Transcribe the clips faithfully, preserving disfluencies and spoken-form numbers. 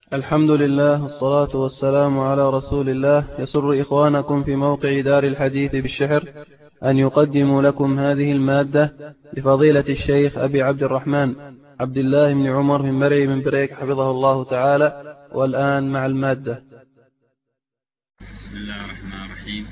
الحمد لله والصلاة والسلام على رسول الله. يسر إخوانكم في موقع دار الحديث بالشحر أن يقدموا لكم هذه المادة لفضيلة الشيخ أبي عبد الرحمن عبد الله بن عمر من مرعي من بريك حفظه الله تعالى. والآن مع المادة. بسم الله الرحمن الرحيم.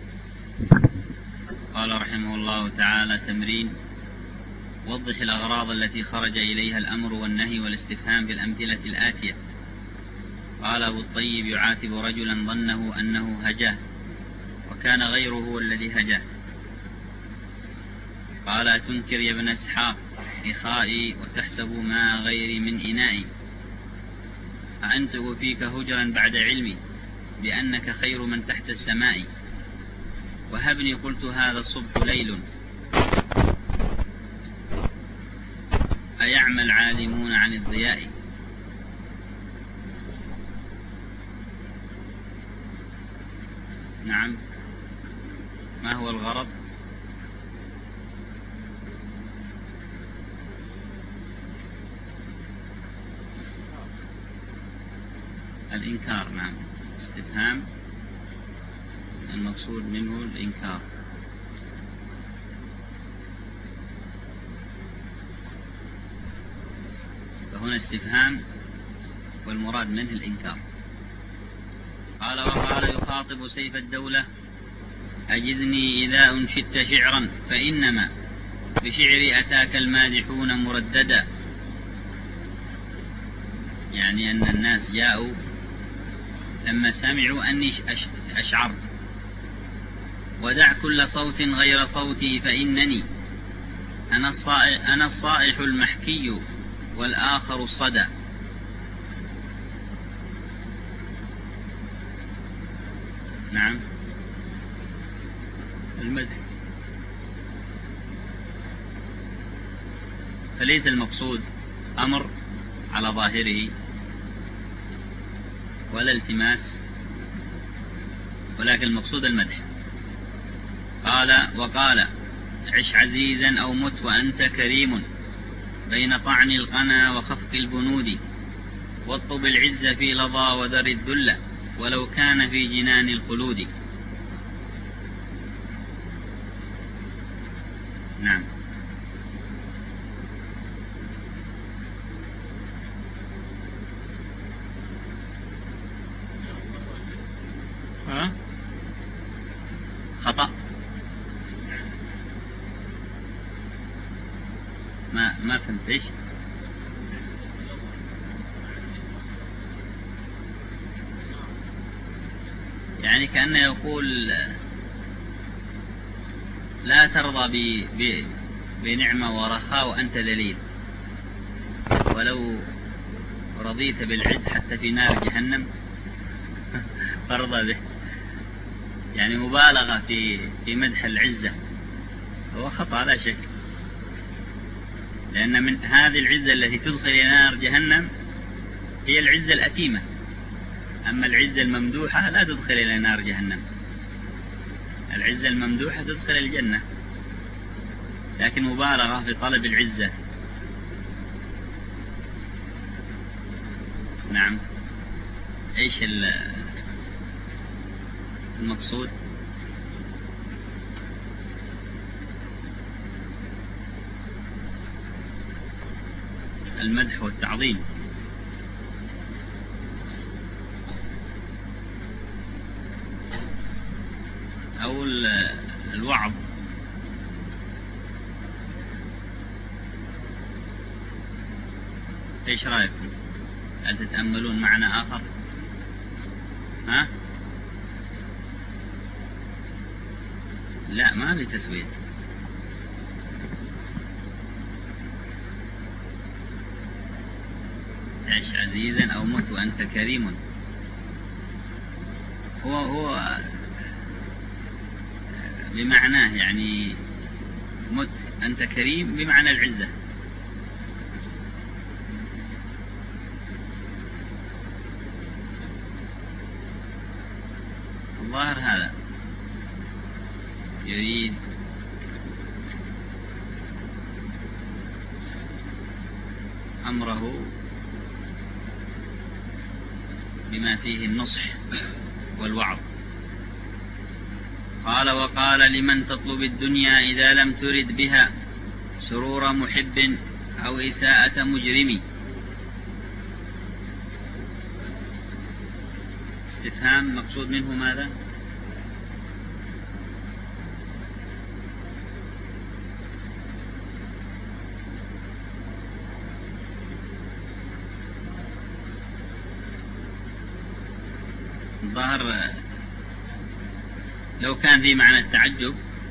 قال رحمه الله تعالى: تمرين: وضح الأغراض التي خرج إليها الأمر والنهي والاستفهام بالأمثلة الآتية. قال أبو الطيب يعاتب رجلا ظنه أنه هجاه وكان غيره هو الذي هجاه. قال: أتنكر يا ابن إسحاق إخائي وتحسب ما غيري من إنائي؟ أأنت فيك هجرا بعد علمي بأنك خير من تحت السماء؟ وهبني قلت هذا الصبح ليل أيعمى العالمون عن الضياء؟ نعم، ما هو الغرض؟ الإنكار. نعم، استفهام المقصود منه الإنكار. فهنا استفهام والمراد منه الإنكار. قال: وقال يخاطب سيف الدولة: أجزني إذا أنشدت شعرا فإنما بشعري أتاك المادحون مرددا. يعني أن الناس جاءوا لما سمعوا أني أشعرت. ودع كل صوت غير صوتي فإنني أنا الصائح, أنا الصائح المحكي والآخر الصدى. نعم، المدح. فليس المقصود أمر على ظاهره ولا التماس، ولكن المقصود المدح. قال: وقال: عش عزيزا أو مت وأنت كريم بين طعن القنا وخفق البنود، واطلب العز في لظى وذر الذل ولو كان في جنان الخلود. نعم. ها؟ خطأ. ما ما فهمت ايش؟ يعني كأنه يقول لا ترضى ب... ب... بنعمة ورخاء وأنت ذليل، ولو رضيت بالعز حتى في نار جهنم فرضى به. يعني مبالغة في في مدح العزة، هو خطأ لا شك، لأن من هذه العزة التي تدخل إلى نار جهنم هي العزة الأتيمة، أما العزة الممدوحة لا تدخل إلى نار جهنم. العزة الممدوحة تدخل الجنة، لكن مبالغة في طلب العزة. نعم. ايش المقصود؟ المدح والتعظيم. أو الوعظ. ايش رأيكم؟ هل تتأملون معنى آخر؟ ها؟ لا، ما في تسوية. عش عزيزا أو مت وأنت كريم. هو هو بمعناه، يعني مت أنت كريم بمعنى العزة. الظاهر هذا يريد أمره بما فيه النصح والوعظ. قال وقال لمن تطلب الدنيا إذا لم ترد بها سرور محب أو إساءة مجرم. استفهام مقصود منه ماذا؟ الظاهر لو كان في معنى التعجب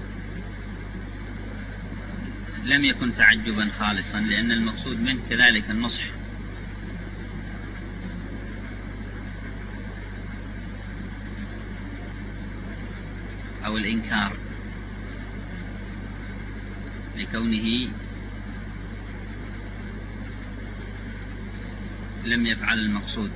لم يكن تعجبا خالصا، لأن المقصود منه كذلك النصح. أو الإنكار لكونه لم يفعل المقصود.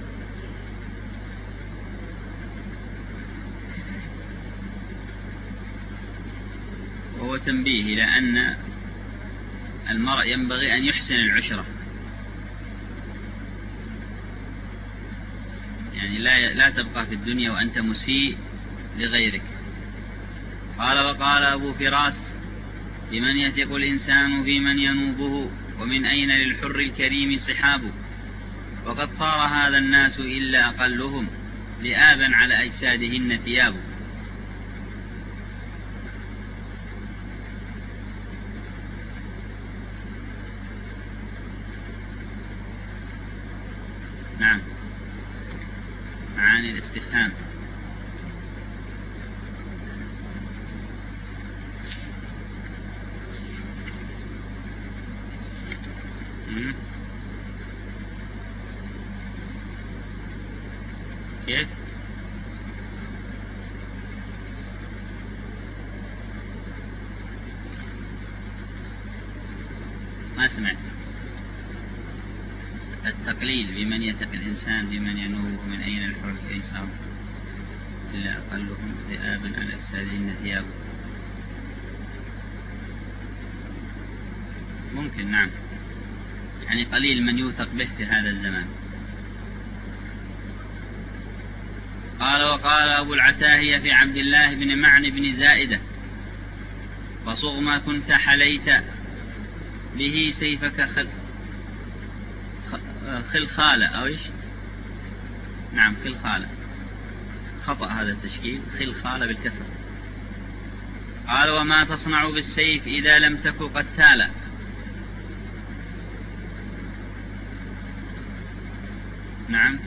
وهو تنبيه إلى أن المرء ينبغي أن يحسن العشرة، يعني لا لا تبقى في الدنيا وأنت مسيء لغيرك. قال وقال أبو فراس بمن يثق الإنسان في من ينوبه ومن أين للحر الكريم صحابه، وقد صار هذا الناس إلا أقلهم لآبا على أجسادهن ثيابه. نعم، معاني الاستفهام. كيف؟ ما سمعت. التقليل بمن يتقي الإنسان بمن ينوبه من أين الحر الكريم صار إلا أقلهم ذئابا على أجسادهن ثيابه. ممكن، نعم، يعني قليل من يوثق به في هذا الزمان. قال وقال أبو العتاهية في عبد الله بن معن بن زائدة فصغ ما كنت حليت به سيفك خل خلخالة أو إيش؟ نعم خلخالة، خطأ هذا التشكيل، خلخالة بالكسر. قال وما تصنع بالسيف إذا لم تك قتالا. نعم،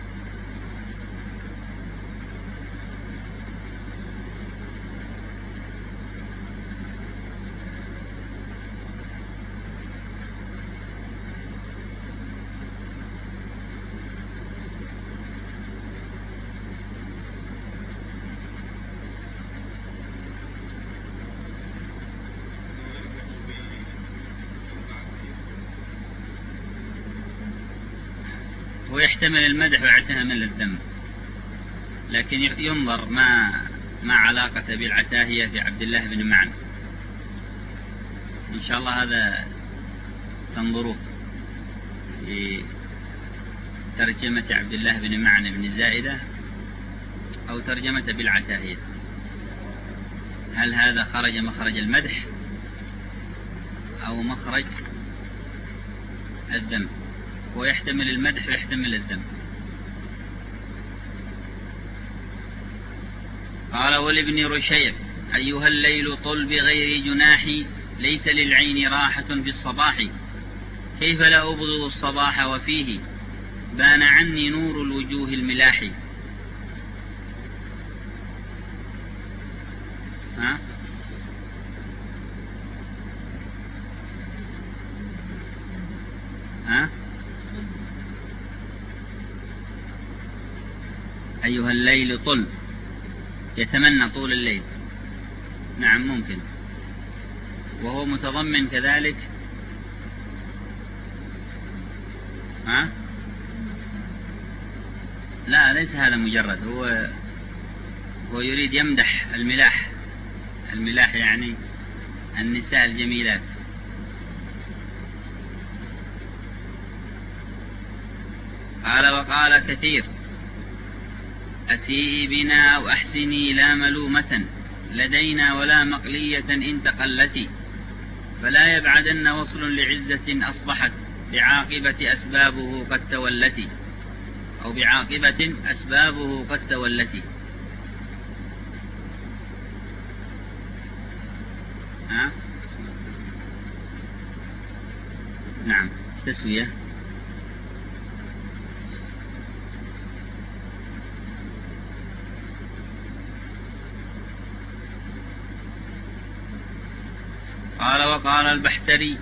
ويحتمل المدح ويحتمل الذم، لكن ينظر ما ما علاقة بالعتاهية في عبد الله بن معن. إن شاء الله هذا تنظروه في ترجمة عبد الله بن معن بن زائدة أو ترجمة بالعتاهية، هل هذا خرج مخرج المدح أو مخرج الذم؟ ويحتمل المدح ويحتمل الذم. قال ولابن رشيد أيها الليل طل بغير جناحي ليس للعين راحة في الصباح كيف لا أبغض الصباح وفيه بان عني نور الوجوه الملاح. ها؟ ها؟ أيها الليل طل، يتمنى طول الليل، نعم ممكن، وهو متضمن كذلك ها؟ لا ليس هذا مجرد، هو هو يريد يمدح الملاح، الملاح يعني النساء الجميلات. قال وقال كثير أسيئي بنا أو أحسني لا ملومة لدينا ولا مقلية إن تقلتي، فلا يبعدن وصل لعزة أصبحت بعاقبة أسبابه قد تولتي، أو بعاقبة أسبابه قد تولتي. ها؟ نعم، تسوية. قال وقال البحتري: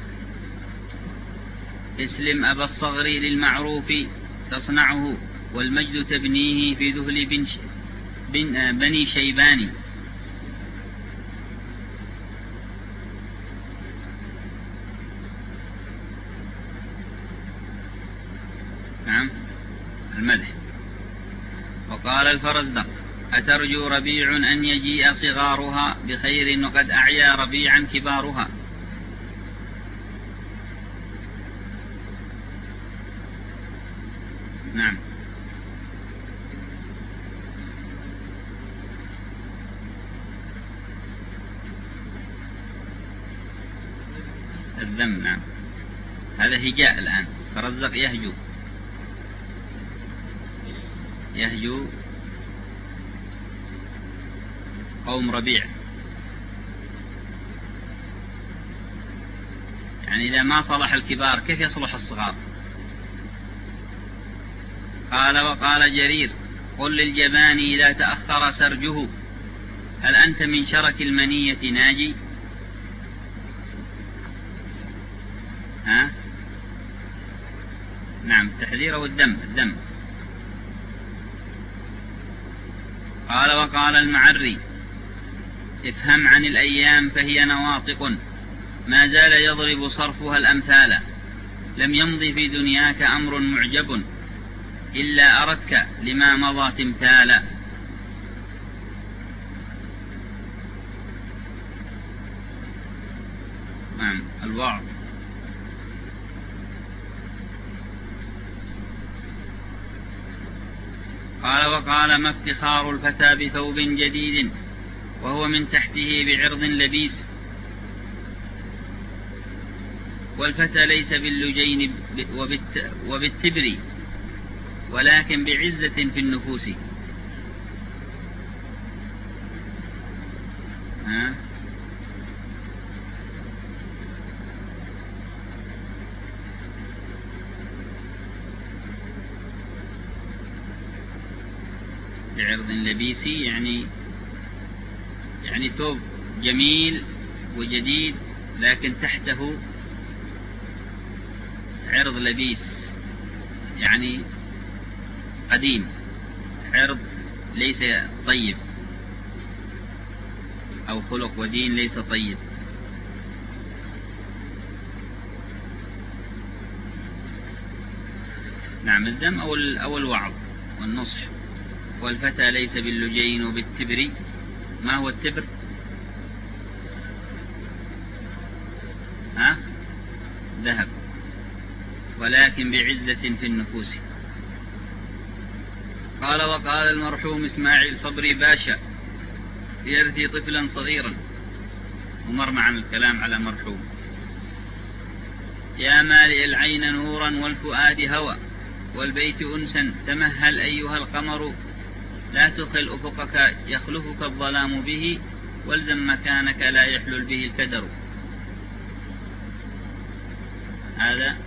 اسلم أبا الصغر للمعروف تصنعه، والمجد تبنيه في ذهل بن ش... بن بني شيبان. نعم، المدح. وقال الفرزدق: أترجو ربيع أن يجيء صغارها بخير وقد أعيا ربيعا كبارها. نعم. الذم. نعم، هذا هجاء الآن. فرزدق يهجو يهجو قوم ربيع، يعني إذا ما صلح الكبار كيف يصلح الصغار؟ قال وقال جرير: قل للجبان إذا تأخر سرجه هل أنت من شرك المنية ناجي؟ ها؟ نعم، تحذيره الدم الدم. قال وقال المعري: افهم عن الأيام فهي نواطق ما زال يضرب صرفها الأمثال، لم يمض في دنياك أمر معجب إلا أردك لما مضى تمثالا. نعم، الوعظ. قال وقال: ما افتخار الفتى بثوب جديد وهو من تحته بعرض لبيس، والفتى ليس باللجين وبالت وبالتبر ولكن بعزة في النفوس. ها؟ بعرض لبيس يعني يعني ثوب جميل وجديد لكن تحته عرض لبيس، يعني قديم، عرض ليس طيب، أو خلق ودين ليس طيب. نعم، الذم أو أو الوعظ والنصح. والفتى ليس باللجين وبالتبر. ما هو التبر؟ ها؟ ذهب، ولكن بعزة في النفوس. قال وقال المرحوم إسماعيل صبري باشا يرثي طفلا صغيرا، ومر معنا الكلام على مرحوم: يا مالئ العين نورا والفؤاد هوى والبيت أنسا تمهل أيها القمر، لا تخل أفقك يخلفك الظلام به والزم مكانك لا يحلل به الكدر. هذا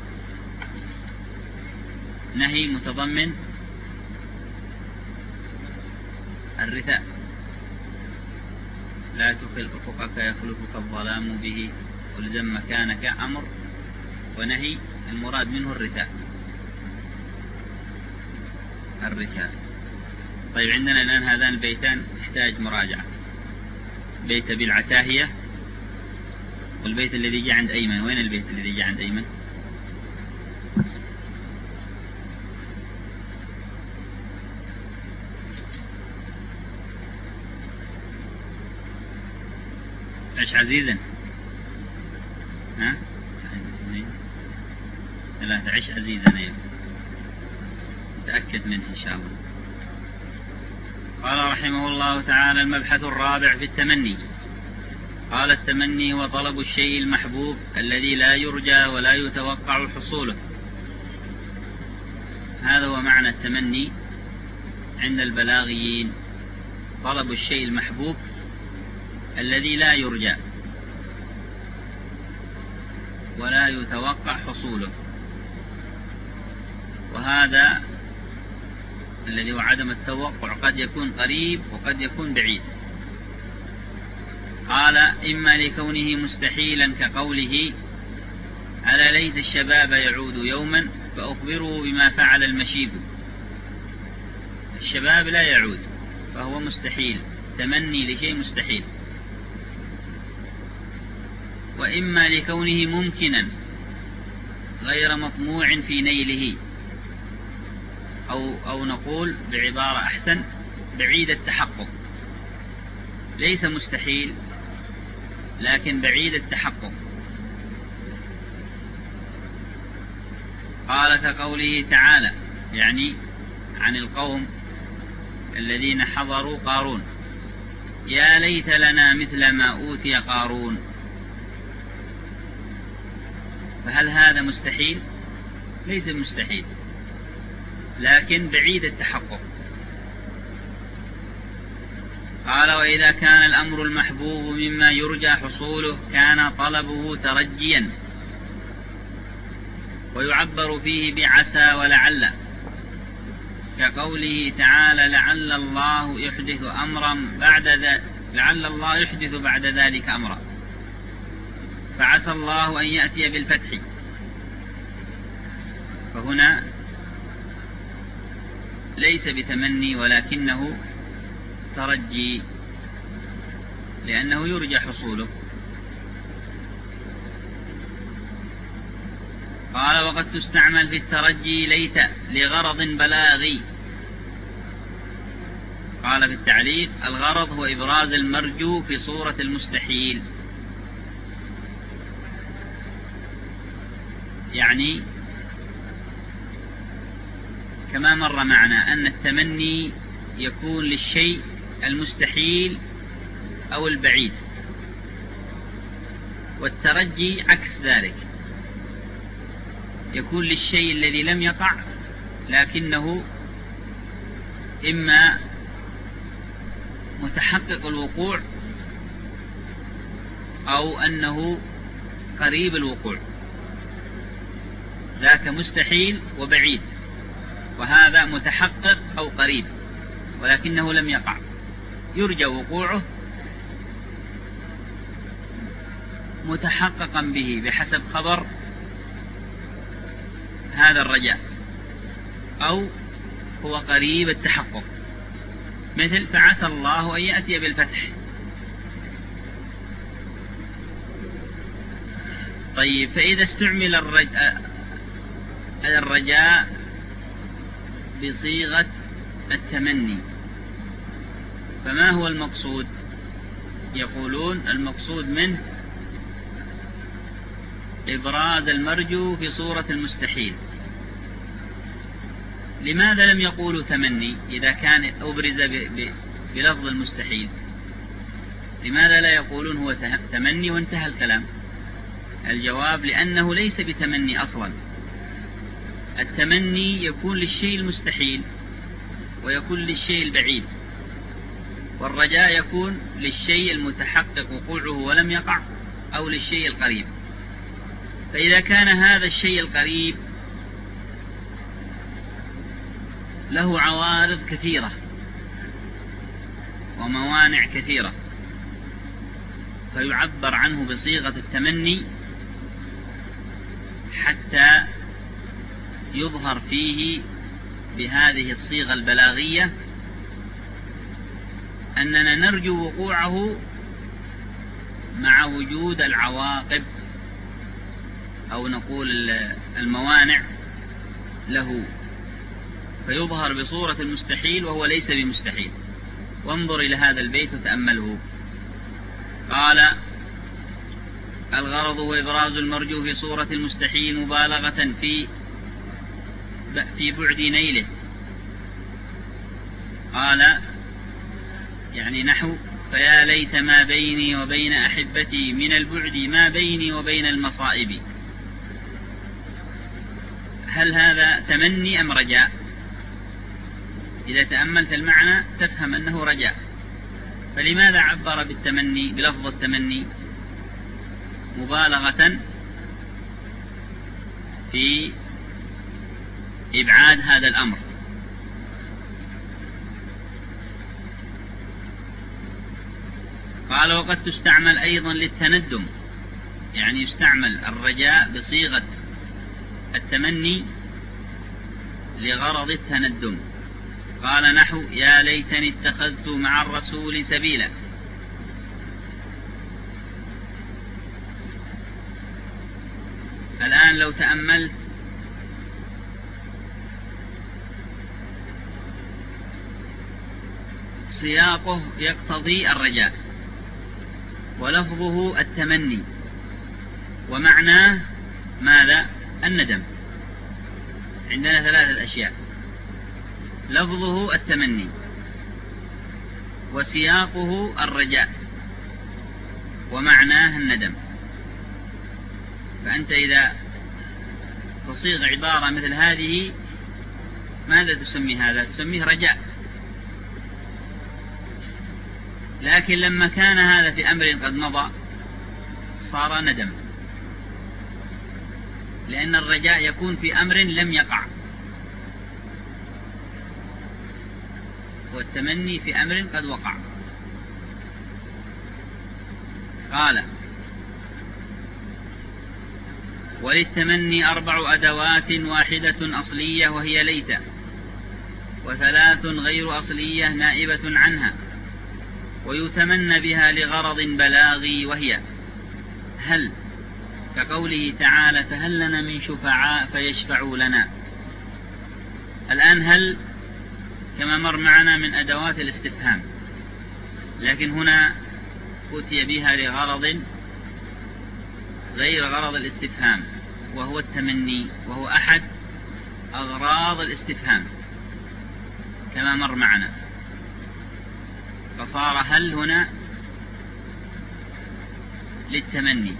نهي متضمن الرثاء: لا تخل أفقك يخلفك الظلام به والزم مكانك أمر، ونهي المراد منه الرثاء الرثاء. طيب، عندنا الآن هذان البيتان تحتاج مراجعة: بيت بالعتاهية والبيت الذي جاء عند أيمن. وين البيت الذي جاء عند أيمن؟ عش عزيزا. ها؟ لا، تعيش عزيزا. أيضا تأكد منه إن شاء الله. قال رحمه الله تعالى: المبحث الرابع في التمني. قال: التمني هو طلب الشيء المحبوب الذي لا يرجى ولا يتوقع حصوله. هذا هو معنى التمني عند البلاغيين، طلب الشيء المحبوب الذي لا يرجى ولا يتوقع حصوله، وهذا الذي هو عدم التوقع قد يكون قريب وقد يكون بعيد. قال: إما لكونه مستحيلا كقوله: ألا ليت الشباب يعود يوما فأخبره بما فعل المشيب. الشباب لا يعود فهو مستحيل، تمني لشيء مستحيل. وإما لكونه ممكنا غير مطموع في نيله، أو, أو نقول بعبارة أحسن: بعيد التحقق، ليس مستحيل لكن بعيد التحقق. قال: كقوله تعالى، يعني عن القوم الذين حضروا قارون: يا ليت لنا مثل ما أوتي قارون. فهل هذا مستحيل؟ ليس مستحيل لكن بعيد التحقق. قال: وإذا كان الأمر المحبوب مما يرجى حصوله كان طلبه ترجيا، ويعبر فيه بعسى ولعل، كقوله تعالى: لعل الله يحدث أمرا بعد ذلك لعل الله يحدث بعد ذلك أمرا، فعسى الله أن يأتي بالفتح. فهنا ليس بتمني ولكنه ترجي، لأنه يرجى حصوله. قال: وقد تستعمل في الترجي ليت لغرض بلاغي. قال في التعليق: الغرض هو إبراز المرجو في صورة المستحيل. يعني كما مر معنا أن التمني يكون للشيء المستحيل أو البعيد، والترجي عكس ذلك، يكون للشيء الذي لم يقع لكنه إما متحقق الوقوع أو أنه قريب الوقوع. ذاك مستحيل وبعيد، وهذا متحقق أو قريب ولكنه لم يقع، يرجى وقوعه متحققا به بحسب خبر هذا الرجاء، أو هو قريب التحقق، مثل فعسى الله أن يأتي بالفتح. طيب، فإذا استعمل الرجاء, الرجاء بصيغة التمني فما هو المقصود؟ يقولون المقصود منه إبراز المرجو في صورة المستحيل. لماذا لم يقولوا تمني إذا كان أبرز بلفظ المستحيل؟ لماذا لا يقولون هو تمني وانتهى الكلام؟ الجواب: لأنه ليس بتمني أصلا. التمني يكون للشيء المستحيل ويكون للشيء البعيد، والرجاء يكون للشيء المتحقق وقوعه ولم يقع أو للشيء القريب. فإذا كان هذا الشيء القريب له عوارض كثيرة وموانع كثيرة فيعبر عنه بصيغة التمني حتى يظهر فيه بهذه الصيغة البلاغية أننا نرجو وقوعه مع وجود العواقب أو نقول الموانع له، فيظهر بصورة المستحيل وهو ليس بمستحيل. وانظر إلى هذا البيت وتأمله. قال: الغرض هو إبراز المرجو في صورة المستحيل مبالغة في في بعد نيله. قال: يعني نحو فيا ليت ما بيني وبين أحبتي من البعد ما بيني وبين المصائب. هل هذا تمني أم رجاء؟ إذا تأملت المعنى تفهم أنه رجاء. فلماذا عبر بالتمني بلفظ التمني؟ مبالغة في إبعاد هذا الأمر. قال وقد تستعمل أيضا للتندم، يعني يستعمل الرجاء بصيغة التمني لغرض التندم. قال نحو يا ليتني اتخذت مع الرسول سبيلا. الآن لو تأملت سياقه يقتضي الرجاء ولفظه التمني ومعناه ماذا؟ الندم. عندنا ثلاثة أشياء: لفظه التمني وسياقه الرجاء ومعناه الندم. فأنت إذا تصيغ عبارة مثل هذه ماذا تسمي هذا؟ تسميه رجاء. لكن لما كان هذا في أمر قد مضى صار ندم، لأن الرجاء يكون في أمر لم يقع، والتمني في أمر قد وقع. قال وللتمني أربع أدوات: واحدة أصلية وهي ليت، وثلاث غير أصلية نائبة عنها، ويتمنى بها لغرض بلاغي وهي هل، كقوله تعالى فهل لنا من شفعاء فيشفعوا لنا. الآن هل كما مر معنا من أدوات الاستفهام، لكن هنا أتي بها لغرض غير غرض الاستفهام، وهو التمني، وهو أحد أغراض الاستفهام كما مر معنا. فصار هل هنا للتمني.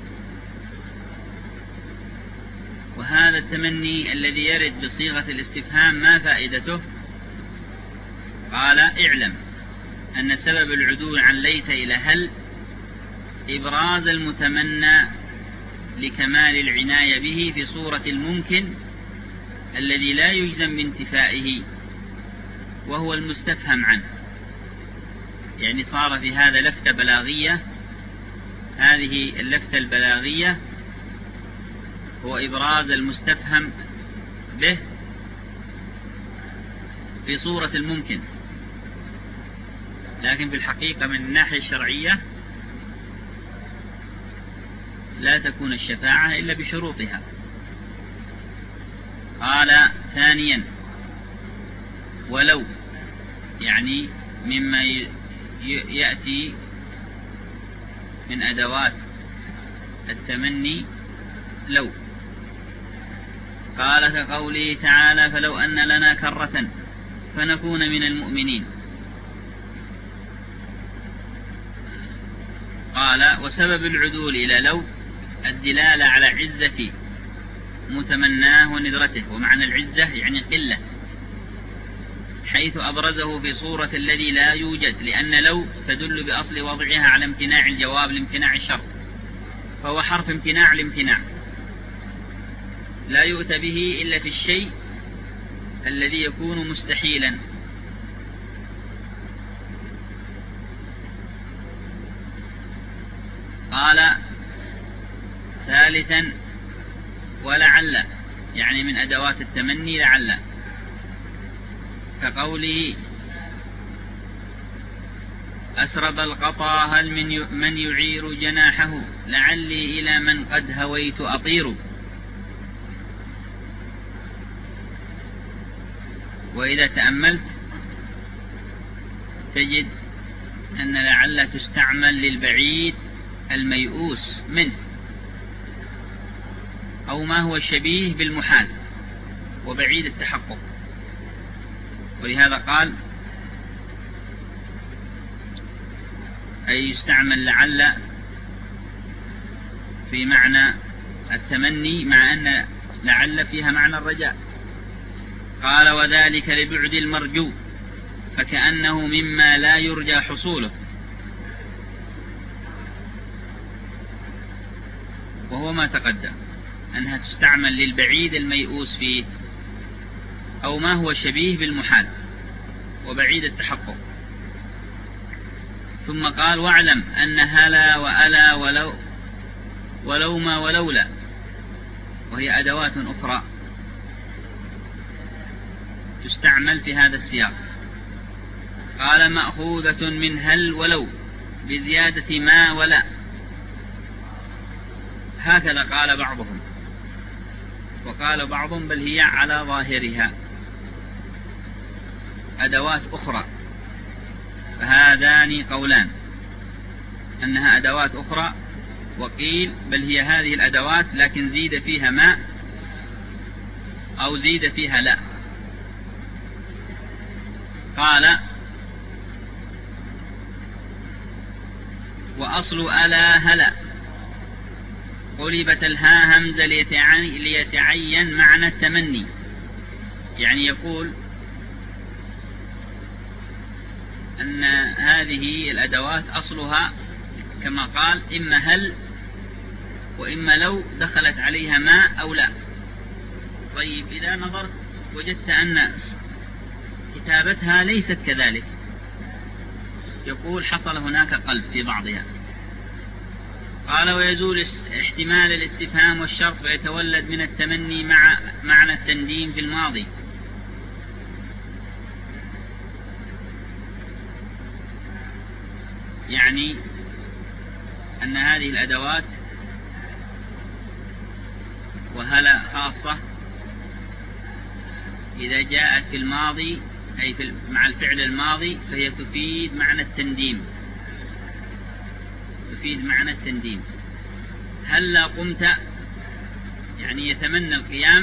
وهذا التمني الذي يرد بصيغة الاستفهام ما فائدته؟ قال اعلم أن سبب العدول عن ليت إلى هل إبراز المتمنى لكمال العناية به في صورة الممكن الذي لا يجزم بانتفائه، وهو المستفهم عنه. يعني صار في هذا لفتة بلاغية، هذه اللفتة البلاغية هو إبراز المستفهم به في صورة الممكن، لكن في الحقيقة من الناحية الشرعية لا تكون الشفاعة إلا بشروطها. قال ثانيا ولو، يعني مما يأتي من أدوات التمني لو. قال كقوله تعالى فلو أن لنا كرة فنكون من المؤمنين. قال وسبب العدول إلى لو الدلالة على عزة متمناه وندرته، ومعنى العزة يعني قلة، حيث أبرزه في صورة الذي لا يوجد، لأن لو تدل بأصل وضعها على امتناع الجواب لامتناع الشرط، فهو حرف امتناع الامتناع، لا يؤتى به إلا في الشيء الذي يكون مستحيلا. قال ثالثا ولعل، يعني من أدوات التمني لعل، كقوله أسرب القطا هل من من يعير جناحه لعلي إلى من قد هويت أطير. وإذا تأملت تجد أن لعل تستعمل للبعيد الميؤوس منه، أو ما هو شبيه بالمحال وبعيد التحقق. ولهذا قال أي يستعمل لعل في معنى التمني، مع أن لعل فيها معنى الرجاء. قال وذلك لبعد المرجو، فكأنه مما لا يرجى حصوله، وهو ما تقدم أنها تستعمل للبعيد الميؤوس فيه، أو ما هو شبيه بالمحال وبعيد التحقق. ثم قال واعلم أن هلا وألا ولو ولو ما ولولا، وهي أدوات أخرى تستعمل في هذا السياق. قال مأخوذة من هل ولو بزيادة ما ولا، هكذا قال بعضهم، وقال بعضهم بل هي على ظاهرها أدوات أخرى. فهذان قولان، أنها أدوات أخرى، وقيل بل هي هذه الأدوات لكن زيد فيها ما أو زيد فيها لا. قال وأصل ألا هلا قلبت الها همزة ليتعين معنى التمني، يعني يقول أن هذه الأدوات أصلها كما قال إما هل وإما لو دخلت عليها ما أو لا. طيب إذا نظرت وجدت أن كتابتها ليست كذلك، يقول حصل هناك قلب في بعضها. قال ويزول احتمال الاستفهام والشرط ويتولد من التمني مع معنى التنديم في الماضي. يعني أن هذه الأدوات وهلا خاصة إذا جاءت في الماضي أي في مع الفعل الماضي فهي تفيد معنى التنديم، تفيد معنى التنديم. هلا قمت يعني يتمنى القيام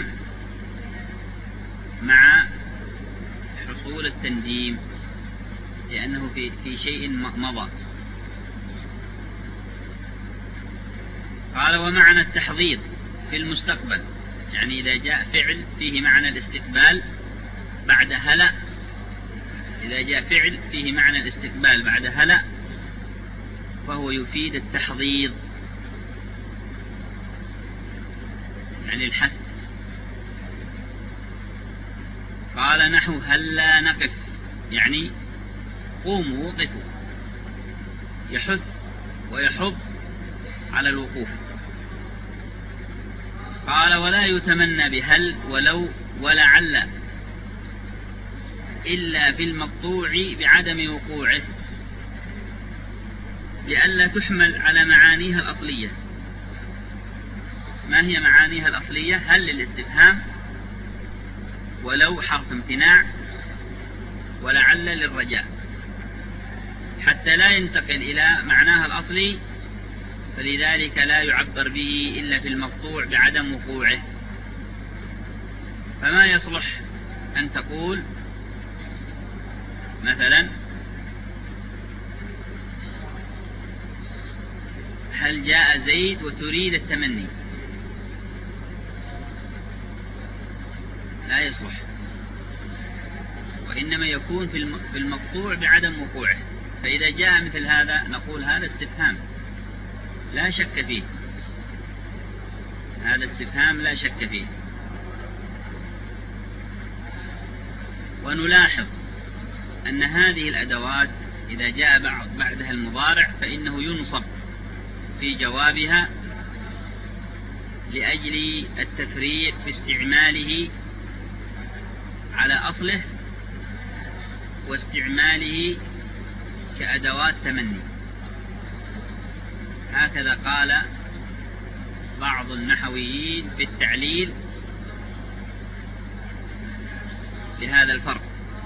مع حصول التنديم، لأنه في في شيء مضى. قال ومعنى التحضيض في المستقبل، يعني إذا جاء فعل فيه معنى الاستقبال بعد هلا، إذا جاء فعل فيه معنى الاستقبال بعد هلا فهو يفيد التحضيض، يعني الحث. قال نحو هلا نقف، يعني قوموا وقفوا، يحث ويحض على الوقوف. قال ولا يتمنى بهل ولو ولعل إلا في المقطوع بعدم وقوعه، لئلا تحمل على معانيها الأصلية. ما هي معانيها الأصلية؟ هل للاستفهام، ولو حرف امتناع، ولعل للرجاء، حتى لا ينتقل إلى معناها الأصلي، فلذلك لا يعبر به إلا في المقطوع بعدم وقوعه. فما يصلح أن تقول مثلا هل جاء زيد وتريد التمني، لا يصلح، وإنما يكون في المقطوع بعدم وقوعه. فإذا جاء مثل هذا نقول هذا استفهام لا شك فيه، هذا استفهام لا شك فيه. ونلاحظ أن هذه الأدوات إذا جاء بعدها المضارع فإنه ينصب في جوابها لأجل التفريق في استعماله على أصله واستعماله كأدوات تمني. هكذا قال بعض النحويين في التعليل لهذا الفرق.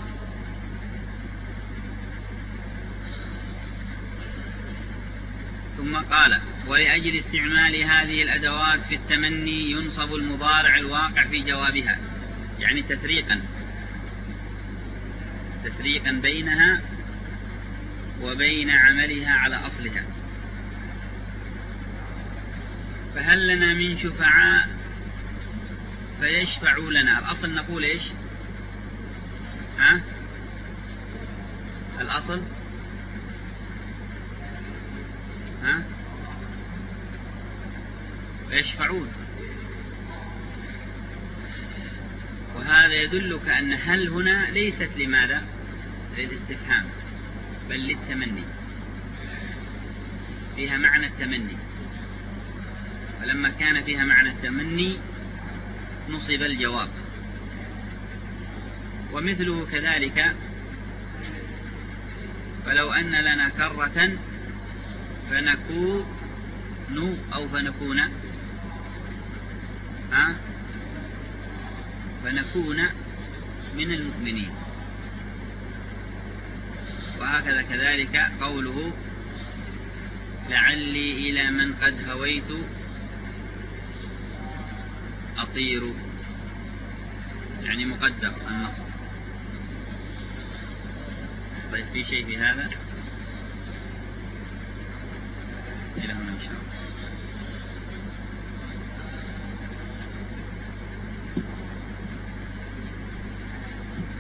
ثم قال ولأجل استعمال هذه الأدوات في التمني ينصب المضارع الواقع في جوابها، يعني تفريقا تفريقا بينها وبين عملها على أصلها. فهل لنا من شفعاء فيشفعوا لنا؟ الأصل نقول إيش؟ ها؟ الأصل ها؟ فيشفعون. وهذا يدلك أن هل هنا ليست لماذا؟ للاستفهام، بل للتمني، فيها معنى التمني. فلما كان فيها معنى التمني نصب الجواب. ومثله كذلك فلو أن لنا كرة فنكون أو فنكون ها فنكون من المؤمنين. وهكذا كذلك قوله لعلي إلى من قد هويت أطير، يعني مقدر النصر. طيب في شيء في هذا؟ إلى هنا إن شاء الله.